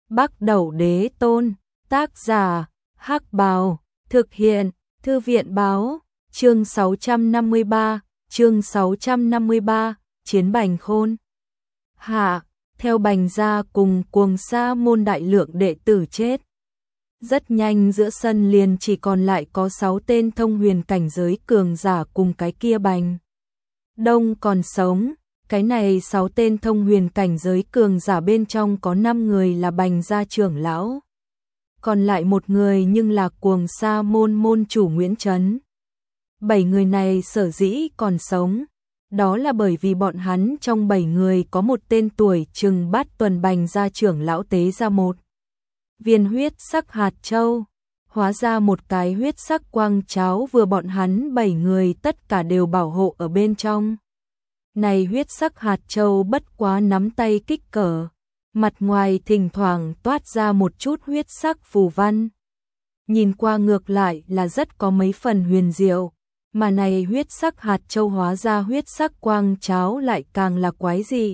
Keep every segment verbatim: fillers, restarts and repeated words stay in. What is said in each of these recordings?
Bắc Đẩu Đế Tôn, tác giả, Hắc Bào, thực hiện, Thư viện Báo, chương sáu trăm năm mươi ba, chương sáu trăm năm mươi ba, Chiến Bành Khôn. Hạ, theo Bành gia cùng Cuồng Sa môn đại lượng đệ tử chết. Rất nhanh giữa sân liền chỉ còn lại có sáu tên thông huyền cảnh giới cường giả cùng cái kia Bành Đông còn sống. Cái này sáu tên thông huyền cảnh giới cường giả bên trong có năm người là Bành gia trưởng lão. Còn lại một người nhưng là Cuồng Sa môn môn chủ Nguyễn Chấn. Bảy người này sở dĩ còn sống, đó là bởi vì bọn hắn trong bảy người có một tên tuổi chừng bát tuần Bành gia trưởng lão tế ra một viên huyết sắc hạt châu, hóa ra một cái huyết sắc quang cháo vừa bọn hắn bảy người tất cả đều bảo hộ ở bên trong. Này huyết sắc hạt châu bất quá nắm tay kích cỡ, mặt ngoài thỉnh thoảng toát ra một chút huyết sắc phù văn. Nhìn qua ngược lại là rất có mấy phần huyền diệu, mà này huyết sắc hạt châu hóa ra huyết sắc quang cháo lại càng là quái dị.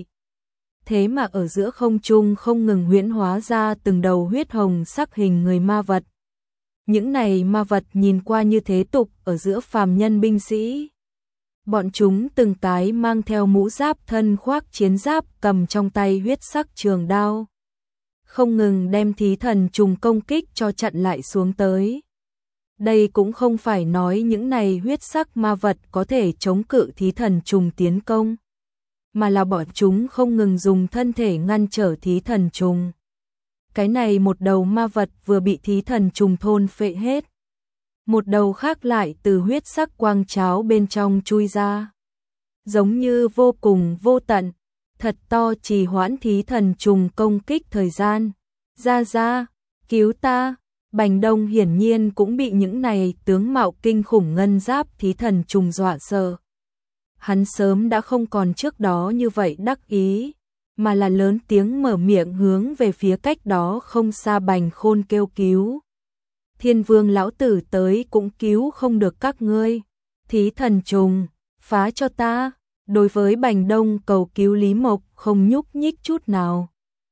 Thế mà ở giữa không trung không ngừng huyễn hóa ra từng đầu huyết hồng sắc hình người ma vật. Những này ma vật nhìn qua như thế tục ở giữa phàm nhân binh sĩ. Bọn chúng từng cái mang theo mũ giáp thân khoác chiến giáp, cầm trong tay huyết sắc trường đao, không ngừng đem thí thần trùng công kích cho chặn lại xuống tới. Đây cũng không phải nói những này huyết sắc ma vật có thể chống cự thí thần trùng tiến công, mà là bọn chúng không ngừng dùng thân thể ngăn trở thí thần trùng. Cái này một đầu ma vật vừa bị thí thần trùng thôn phệ hết, một đầu khác lại từ huyết sắc quang cháo bên trong chui ra, giống như vô cùng vô tận, thật to trì hoãn thí thần trùng công kích thời gian. Ra ra, cứu ta! Bành Đông hiển nhiên cũng bị những này tướng mạo kinh khủng ngân giáp thí thần trùng dọa sợ. Hắn sớm đã không còn trước đó như vậy đắc ý, mà là lớn tiếng mở miệng hướng về phía cách đó không xa Bành Khôn kêu cứu. Thiên Vương lão tử tới cũng cứu không được các ngươi. Thí thần trùng, phá cho ta. Đối với Bành Đông cầu cứu Lý Mộc không nhúc nhích chút nào.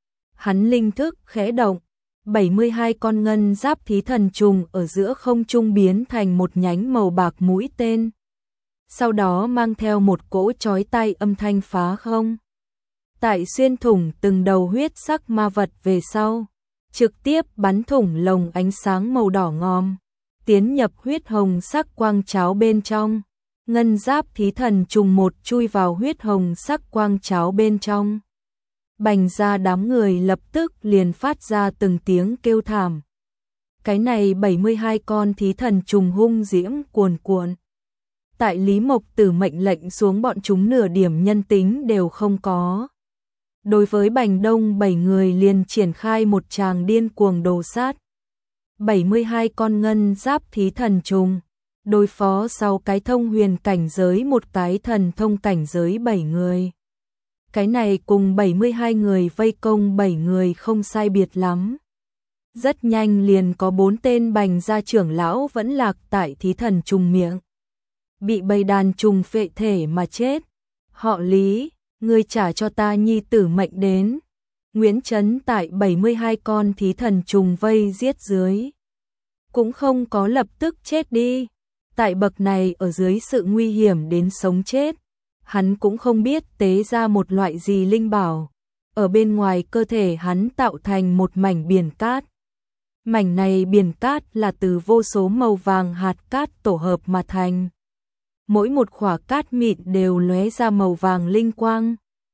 Hắn linh thức khẽ động, bảy mươi hai con ngân giáp thí thần trùng ở giữa không trung biến thành một nhánh màu bạc mũi tên. Sau đó mang theo một cỗ chói tai âm thanh phá không. Tại xuyên thủng từng đầu huyết sắc ma vật về sau, trực tiếp bắn thủng lồng ánh sáng màu đỏ ngòm, tiến nhập huyết hồng sắc quang cháo bên trong. Ngân giáp thí thần trùng một chui vào huyết hồng sắc quang cháo bên trong. Bành gia đám người lập tức liền phát ra từng tiếng kêu thảm. Cái này bảy mươi hai con thí thần trùng hung diễm cuồn cuộn. Tại Lý Mộc Tử mệnh lệnh xuống bọn chúng nửa điểm nhân tính đều không có. Đối với Bành Đông bảy người liền triển khai một tràng điên cuồng đồ sát. bảy mươi hai con ngân giáp thí thần trùng, đối phó sau cái thông huyền cảnh giới một cái thần thông cảnh giới bảy người. Cái này cùng bảy mươi hai người vây công bảy người không sai biệt lắm. Rất nhanh liền có bốn tên Bành gia trưởng lão vẫn lạc tại thí thần trùng miệng, bị bầy đàn trùng phệ thể mà chết. Họ Lý, ngươi trả cho ta nhi tử mệnh đến. Nguyễn Chấn tại bảy mươi hai con thí thần trùng vây giết dưới, cũng không có lập tức chết đi. Tại bậc này ở dưới sự nguy hiểm đến sống chết, hắn cũng không biết tế ra một loại gì linh bảo. Ở bên ngoài cơ thể hắn tạo thành một mảnh biển cát. Mảnh này biển cát là từ vô số màu vàng hạt cát tổ hợp mà thành. Mỗi một khỏa cát mịn đều lóe ra màu vàng linh quang.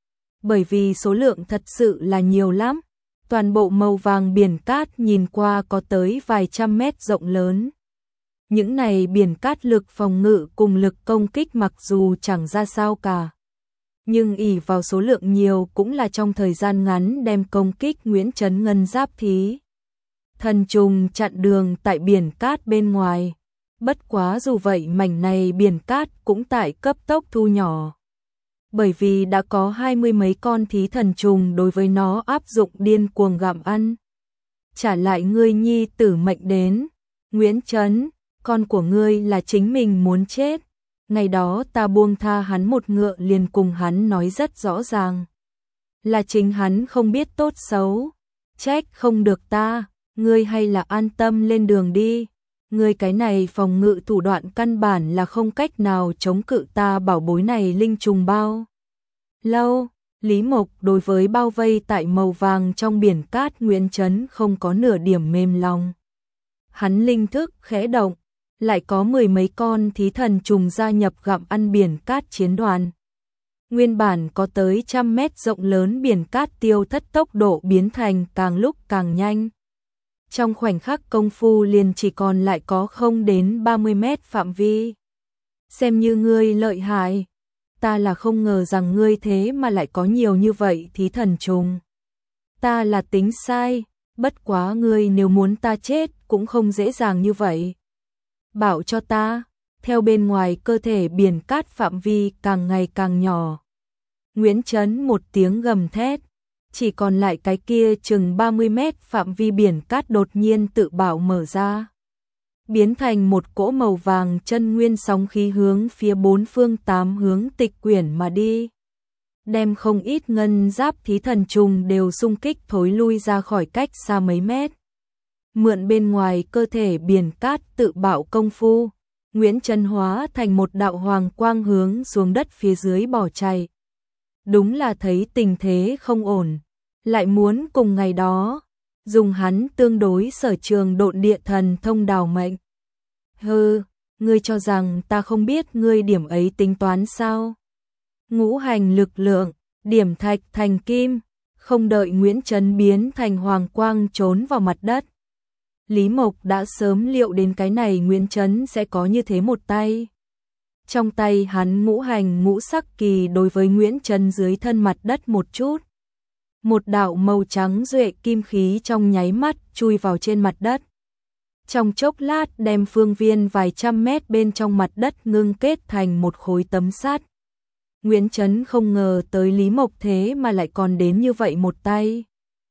Bởi vì số lượng thật sự là nhiều lắm, toàn bộ màu vàng biển cát nhìn qua có tới vài trăm mét rộng lớn. Những này biển cát lực phòng ngự cùng lực công kích mặc dù chẳng ra sao cả, nhưng ỷ vào số lượng nhiều cũng là trong thời gian ngắn đem công kích Nguyễn Chấn ngân giáp thí thần trùng chặn đường tại biển cát bên ngoài. Bất quá dù vậy mảnh này biển cát cũng tại cấp tốc thu nhỏ, bởi vì đã có hai mươi mấy con thí thần trùng đối với nó áp dụng điên cuồng gặm ăn. Trả lại ngươi nhi tử mệnh đến. Nguyễn Chấn, con của ngươi là chính mình muốn chết. Ngày đó ta buông tha hắn một ngựa liền cùng hắn nói rất rõ ràng, là chính hắn không biết tốt xấu. Trách không được ta, ngươi hay là an tâm lên đường đi. Ngươi cái này phòng ngự thủ đoạn căn bản là không cách nào chống cự ta bảo bối này linh trùng bao lâu. Lý Mộc đối với bao vây tại màu vàng trong biển cát Nguyễn Chấn không có nửa điểm mềm lòng. Hắn linh thức khẽ động, lại có mười mấy con thí thần trùng gia nhập gặm ăn biển cát chiến đoàn. Nguyên bản có tới trăm mét rộng lớn biển cát tiêu thất tốc độ biến thành càng lúc càng nhanh. Trong khoảnh khắc công phu liền chỉ còn lại có không đến ba mươi mét phạm vi. Xem như ngươi lợi hại, ta là không ngờ rằng ngươi thế mà lại có nhiều như vậy thí thần trùng. Ta là tính sai, bất quá ngươi nếu muốn ta chết cũng không dễ dàng như vậy. Bảo cho ta, theo bên ngoài cơ thể biển cát phạm vi càng ngày càng nhỏ. Nguyễn Chấn một tiếng gầm thét, chỉ còn lại cái kia chừng ba mươi mét phạm vi biển cát đột nhiên tự bảo mở ra. Biến thành một cỗ màu vàng chân nguyên sóng khí hướng phía bốn phương tám hướng tịch quyển mà đi. Đem không ít ngân giáp thí thần trùng đều xung kích thối lui ra khỏi cách xa mấy mét. Mượn bên ngoài cơ thể biển cát tự bạo công phu, Nguyễn Chấn hóa thành một đạo hoàng quang hướng xuống đất phía dưới bỏ chạy. Đúng là thấy tình thế không ổn, lại muốn cùng ngày đó, dùng hắn tương đối sở trường độn địa thần thông đào mệnh. Hừ, ngươi cho rằng ta không biết ngươi điểm ấy tính toán sao? Ngũ hành lực lượng, điểm thạch thành kim, không đợi Nguyễn Chấn biến thành hoàng quang trốn vào mặt đất. Lý Mộc đã sớm liệu đến cái này Nguyễn Chấn sẽ có như thế một tay. Trong tay hắn ngũ hành ngũ sắc kỳ đối với Nguyễn Chấn dưới thân mặt đất một chút. Một đạo màu trắng duệ kim khí trong nháy mắt chui vào trên mặt đất. Trong chốc lát đem phương viên vài trăm mét bên trong mặt đất ngưng kết thành một khối tấm sắt. Nguyễn Chấn không ngờ tới Lý Mộc thế mà lại còn đến như vậy một tay.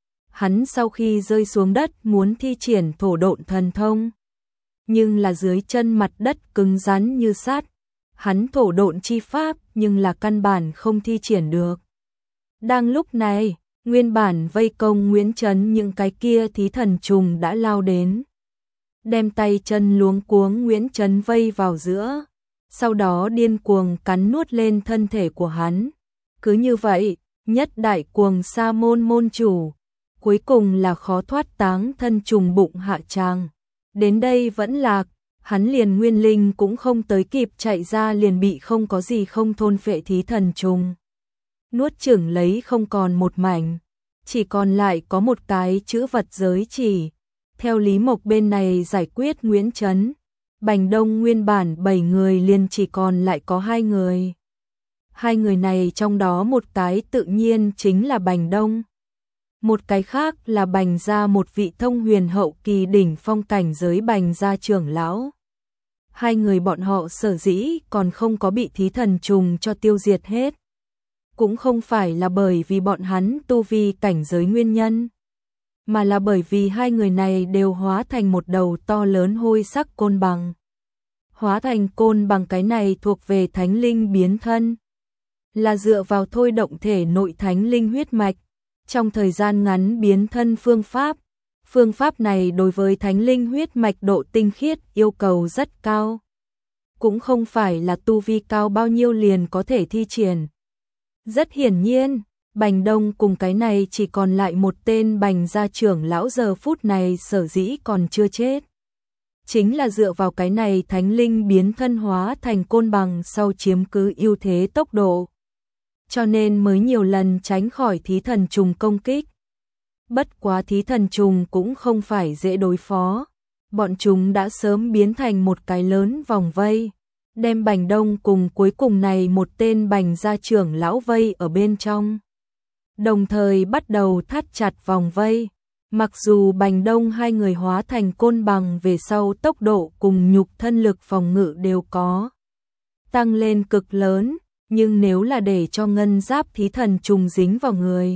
Hắn sau khi rơi xuống đất muốn thi triển thổ độn thần thông. Nhưng là dưới chân mặt đất cứng rắn như sắt. Hắn thổ độn chi pháp nhưng là căn bản không thi triển được. Đang lúc này, nguyên bản vây công Nguyễn Chấn những cái kia thí thần trùng đã lao đến. Đem tay chân luống cuống Nguyễn Chấn vây vào giữa. Sau đó điên cuồng cắn nuốt lên thân thể của hắn. Cứ như vậy, nhất đại cuồng sa môn môn chủ. Cuối cùng là khó thoát táng thân trùng bụng hạ tràng. Đến đây vẫn lạc, hắn liền nguyên linh cũng không tới kịp chạy ra liền bị không có gì không thôn phệ thí thần trùng. Nuốt chửng lấy không còn một mảnh, chỉ còn lại có một cái chữ vật giới chỉ. Theo Lý Mộc bên này giải quyết Nguyễn Chấn, Bành Đông nguyên bản bảy người liền chỉ còn lại có hai người. Hai người này trong đó một cái tự nhiên chính là Bành Đông. Một cái khác là Bành gia một vị thông huyền hậu kỳ đỉnh phong cảnh giới Bành gia trưởng lão. Hai người bọn họ sở dĩ còn không có bị thí thần trùng cho tiêu diệt hết. Cũng không phải là bởi vì bọn hắn tu vi cảnh giới nguyên nhân, mà là bởi vì hai người này đều hóa thành một đầu to lớn hôi sắc côn bằng. Hóa thành côn bằng cái này thuộc về thánh linh biến thân, là dựa vào thôi động thể nội thánh linh huyết mạch, trong thời gian ngắn biến thân phương pháp. Phương pháp này đối với thánh linh huyết mạch độ tinh khiết yêu cầu rất cao. Cũng không phải là tu vi cao bao nhiêu liền có thể thi triển. Rất hiển nhiên, Bành Đông cùng cái này chỉ còn lại một tên Bành gia trưởng lão giờ phút này sở dĩ còn chưa chết. Chính là dựa vào cái này thánh linh biến thân hóa thành côn bằng sau chiếm cứ ưu thế tốc độ. Cho nên mới nhiều lần tránh khỏi thí thần trùng công kích. Bất quá thí thần trùng cũng không phải dễ đối phó. Bọn chúng đã sớm biến thành một cái lớn vòng vây, đem Bành Đông cùng cuối cùng này một tên Bành gia trưởng lão vây ở bên trong. Đồng thời bắt đầu thắt chặt vòng vây. Mặc dù Bành Đông hai người hóa thành côn bằng về sau tốc độ cùng nhục thân lực phòng ngự đều có tăng lên cực lớn, nhưng nếu là để cho ngân giáp thí thần trùng dính vào người,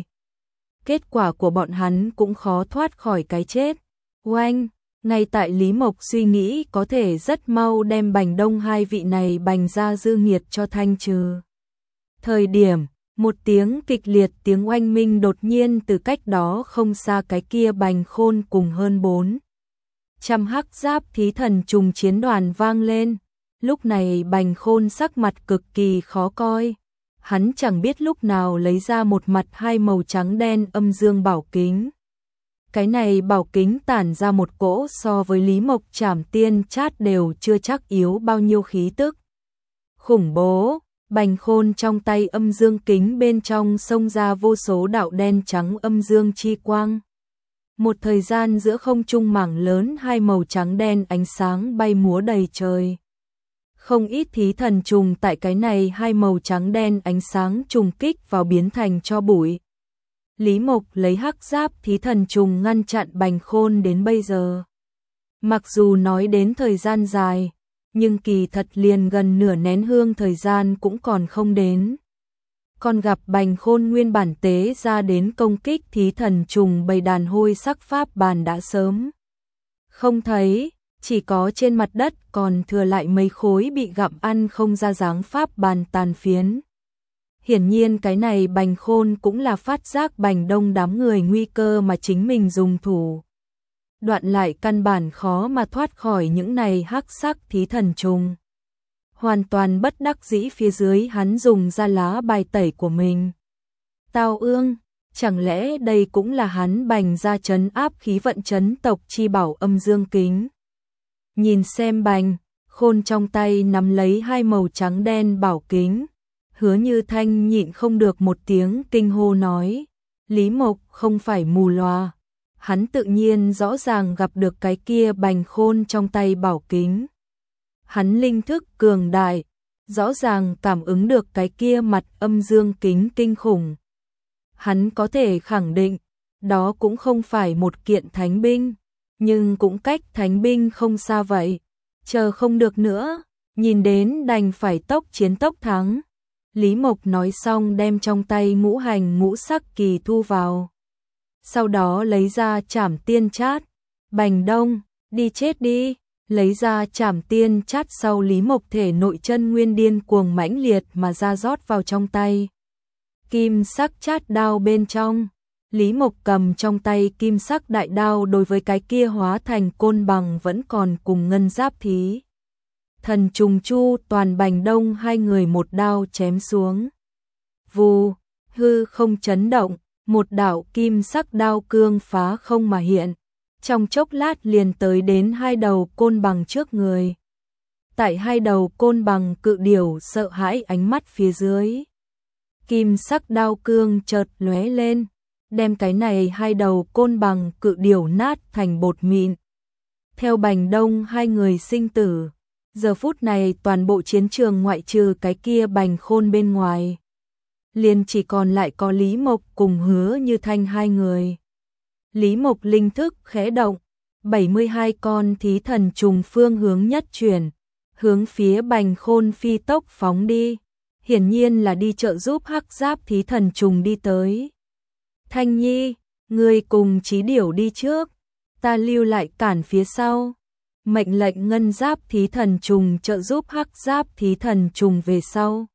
kết quả của bọn hắn cũng khó thoát khỏi cái chết. Oanh, ngay tại Lý Mộc suy nghĩ có thể rất mau đem Bành Đông hai vị này Bành gia dư nghiệt cho thanh trừ thời điểm, Một tiếng kịch liệt tiếng oanh minh đột nhiên từ cách đó không xa cái kia Bành Khôn cùng hơn bốn trăm hắc giáp thí thần trùng chiến đoàn vang lên. Lúc này Bành Khôn sắc mặt cực kỳ khó coi. Hắn chẳng biết lúc nào lấy ra một mặt hai màu trắng đen âm dương bảo kính. Cái này bảo kính tản ra một cỗ so với Lý Mộc Trảm Tiên Chát đều chưa chắc yếu bao nhiêu khí tức. Khủng bố, Bành Khôn trong tay âm dương kính bên trong xông ra vô số đạo đen trắng âm dương chi quang. Một thời gian giữa không trung mảng lớn hai màu trắng đen ánh sáng bay múa đầy trời. Không ít thí thần trùng tại cái này hai màu trắng đen ánh sáng trùng kích vào biến thành cho bụi. Lý Mộc lấy hắc giáp thí thần trùng ngăn chặn Bành Khôn đến bây giờ. Mặc dù nói đến thời gian dài, nhưng kỳ thật liền gần nửa nén hương thời gian cũng còn không đến. Còn gặp Bành Khôn nguyên bản tế ra đến công kích thí thần trùng bầy đàn hôi sắc pháp bàn đã sớm không thấy, chỉ có trên mặt đất còn thừa lại mấy khối bị gặm ăn không ra dáng pháp bàn tàn phiến. Hiển nhiên cái này Bành Khôn cũng là phát giác Bành Đông đám người nguy cơ mà chính mình dùng thủ. Đoạn lại căn bản khó mà thoát khỏi những này hắc sắc thí thần trùng. Hoàn toàn bất đắc dĩ phía dưới hắn dùng ra lá bài tẩy của mình. Tao ương, chẳng lẽ đây cũng là hắn Bành ra trấn áp khí vận trấn tộc chi bảo âm dương kính. Nhìn xem Bành Khôn trong tay nắm lấy hai màu trắng đen bảo kính. Hứa Như Thanh nhịn không được một tiếng kinh hô nói. Lý Mộc không phải mù loà. Hắn tự nhiên rõ ràng gặp được cái kia Bành Khôn trong tay bảo kính. Hắn linh thức cường đại, rõ ràng cảm ứng được cái kia mặt âm dương kính kinh khủng. Hắn có thể khẳng định, đó cũng không phải một kiện thánh binh, nhưng cũng cách thánh binh không xa vậy. Chờ không được nữa, nhìn đến đành phải tốc chiến tốc thắng. Lý Mộc nói xong đem trong tay ngũ hành ngũ sắc kỳ thu vào. Sau đó lấy ra Trảm Tiên Chát. Bành Đông, đi chết đi. Lấy ra Trảm Tiên Chát sau Lý Mộc thể nội chân nguyên điên cuồng mãnh liệt mà ra rót vào trong tay. Kim sắc chát đao bên trong. Lý Mộc cầm trong tay kim sắc đại đao đối với cái kia hóa thành côn bằng vẫn còn cùng ngân giáp thí. Thần trùng chu toàn Bành Đông hai người một đao chém xuống. Vù, hư không chấn động, một đạo kim sắc đao cương phá không mà hiện. Trong chốc lát liền tới đến hai đầu côn bằng trước người. Tại hai đầu côn bằng cự điểu sợ hãi ánh mắt phía dưới. Kim sắc đao cương chợt lóe lên, đem cái này hai đầu côn bằng cự điểu nát thành bột mịn. Theo Bành Đông hai người sinh tử, giờ phút này toàn bộ chiến trường ngoại trừ cái kia Bành Khôn bên ngoài. Liền chỉ còn lại có Lý Mộc cùng Hứa Như Thanh hai người. Lý Mộc linh thức khẽ động, bảy mươi hai con thí thần trùng phương hướng nhất chuyển, hướng phía Bành Khôn phi tốc phóng đi. Hiển nhiên là đi trợ giúp hắc giáp thí thần trùng đi tới. Thanh Nhi, ngươi cùng Chí Điểu đi trước, ta lưu lại cản phía sau. Mệnh lệnh ngân giáp thí thần trùng trợ giúp hắc giáp thí thần trùng về sau.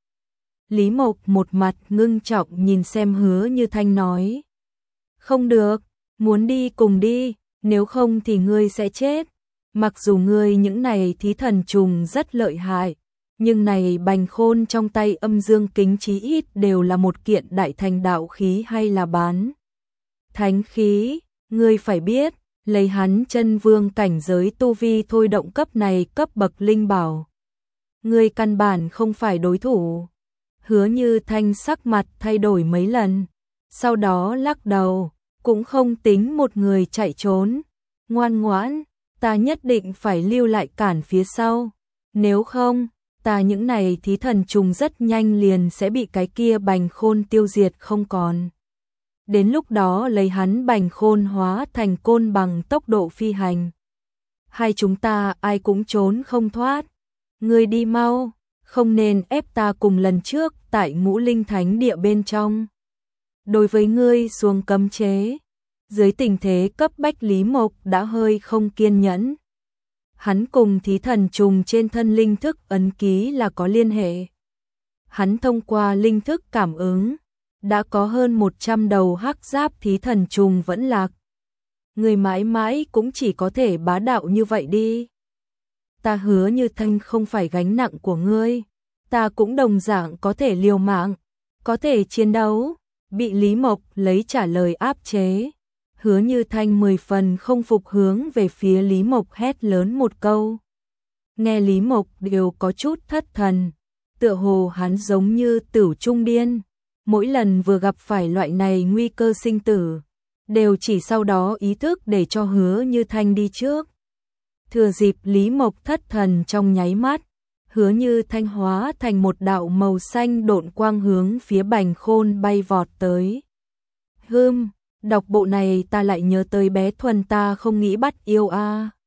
Lý Mộc một mặt ngưng trọng nhìn xem Hứa Như Thanh nói. Không được, muốn đi cùng đi, nếu không thì ngươi sẽ chết. Mặc dù ngươi những này thí thần trùng rất lợi hại, nhưng này Bành Khôn trong tay âm dương kính chí ít đều là một kiện đại thành đạo khí hay là bán thánh khí. Ngươi phải biết, lấy hắn chân vương cảnh giới tu vi thôi động cấp này cấp bậc linh bảo. Ngươi căn bản không phải đối thủ. Hứa Như Thanh sắc mặt thay đổi mấy lần, sau đó lắc đầu, cũng không tính một người chạy trốn. Ngoan ngoãn, ta nhất định phải lưu lại cản phía sau. Nếu không, ta những này thí thần trùng rất nhanh liền sẽ bị cái kia Bành Khôn tiêu diệt không còn. Đến lúc đó lấy hắn Bành Khôn hóa thành côn bằng tốc độ phi hành. Hai chúng ta ai cũng trốn không thoát. Ngươi đi mau, không nên ép ta cùng lần trước tại Ngũ Linh Thánh Địa bên trong. Đối với ngươi xuống cấm chế, dưới tình thế cấp bách Lý Mộc đã hơi không kiên nhẫn. Hắn cùng thí thần trùng trên thân linh thức ấn ký là có liên hệ. Hắn thông qua linh thức cảm ứng, đã có hơn một trăm đầu hắc giáp thí thần trùng vẫn lạc. Người mãi mãi cũng chỉ có thể bá đạo như vậy đi. Ta hứa Như Thanh không phải gánh nặng của ngươi, ta cũng đồng dạng có thể liều mạng, có thể chiến đấu. Bị Lý Mộc lấy trả lời áp chế. Hứa Như Thanh mười phần không phục hướng về phía Lý Mộc hét lớn một câu. Nghe Lý Mộc đều có chút thất thần, tựa hồ hắn giống như tửu trung điên. Mỗi lần vừa gặp phải loại này nguy cơ sinh tử, đều chỉ sau đó ý thức để cho Hứa Như Thanh đi trước. Thừa dịp Lý Mộc thất thần trong nháy mắt, Hứa Như Thanh hóa thành một đạo màu xanh độn quang hướng phía Bành Khôn bay vọt tới. Hừm, đọc bộ này ta lại nhớ tới bé Thuần ta không nghĩ bắt yêu a.